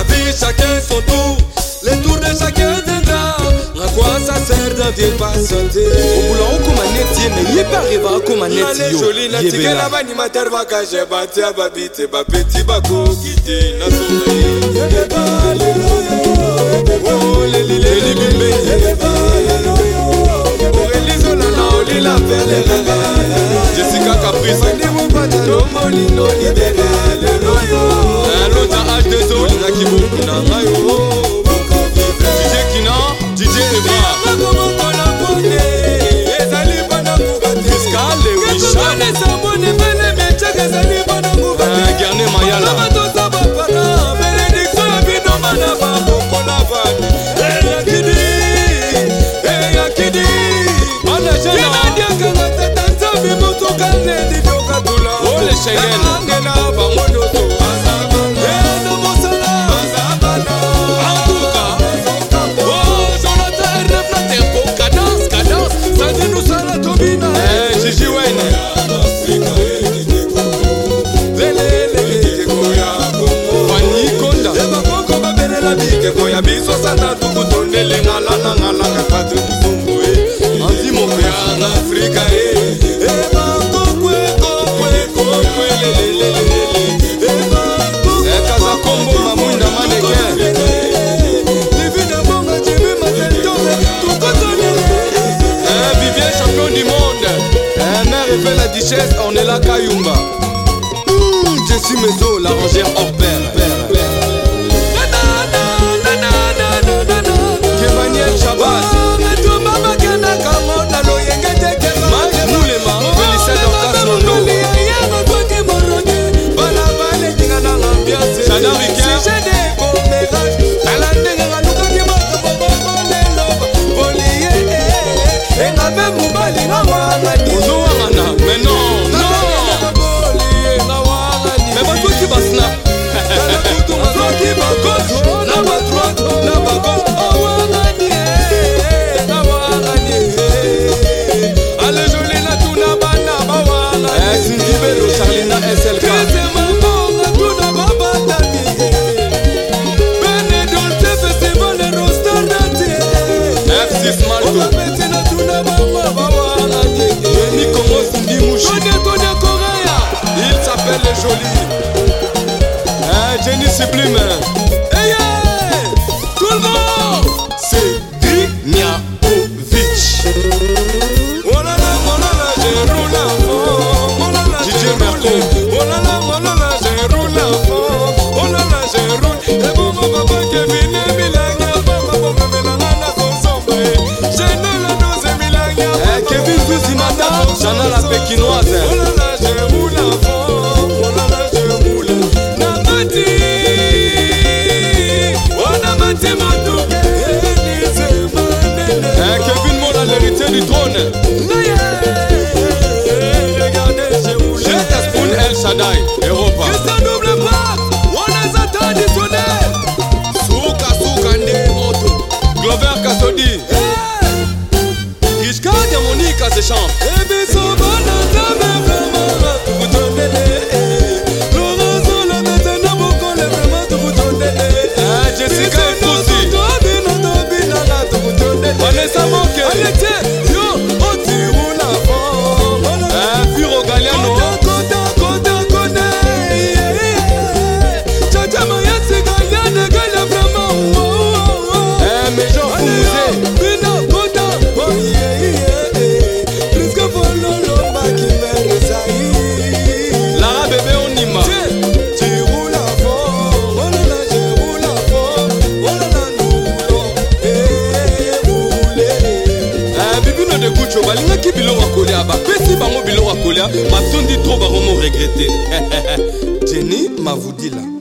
vie, chacun son tour. Les tours de chacun viendra. À quoi ça sert d'un vieux patienté? Au boulot, on commande, mais il est pas arrivé à commander. Allez, jolie, la tique la banimateur va cacher, bâti à babite, ba petit bako, quitter, na soleil. Oh, les bimbe. Aurélie Zolana, Oli la belle. Jessica Caprice, Molino libéral. L'autre H2O, il y a qui beaucoup n'a DJ Kina, DJ Eva. Fiscal et Richard. Garné Mayala. Oh les Cheyenne. Gigi Wayne. Fanny Konda. Koya biso sana tukutonde lengala na ngala kapatu kuzumbu anti mon frère en Afrique Kaza Kombo Mamunda Maneke Vivien champion du monde mère et fait la duchesse on est là Kayumba Jessie Mezo la rangère hors pair Kemaniel Chabaz Mike Moulema Félicien Dorcas Mondo Chana Riquet Ozoamana mais non mais pas toi qui va snap toi qui va gauche la va droite la va gauche allez jolie la tuna bana bawana Sindibelo Charlina SLK FC Malto il s'appelle les jolis Jenny Sublime hey, hey, tout le monde c'est Drignakovic oh là là j'ai roulé à fond DJ Merco oh là là j'ai roulé à fond oh là là j'ai roulé et bon papa Kevin et Milanga papa Melana consomme j'ai né la dose Milanga Kevin Zuzimata Jana la pékinoise oh là là j'ai roulé à fond oh là là j'ai roulé Namati oh Namati Matuke Kevin Mola l'héritier du trône regardez j'ai roulé Jetta Spoon El Shaddai Europa Christian double pack on les a traditionnels Souka Nde Moto Glover Kasodi Kishka Diamonika se chante Ebiso Bonata Meframa Tukutondele Lorenzo la Metena Bokole Vrema Tukutondele Jessica Ekusi Tobina la Tukutondele Vanessa Moke Alexé Yo Otiru la Fon Furo Galiano Kota Chacha Mayasi Galiane Galia Vrema Major Fumuse Lara bébé on y m'a tu roules à fond oh là là je roule à fond oh là là nous roulez bibino de Guccio balinga ki bilo wakolia ba pesi bango bilo wakolia matondi trop ba romo regretter Jenny Mavudila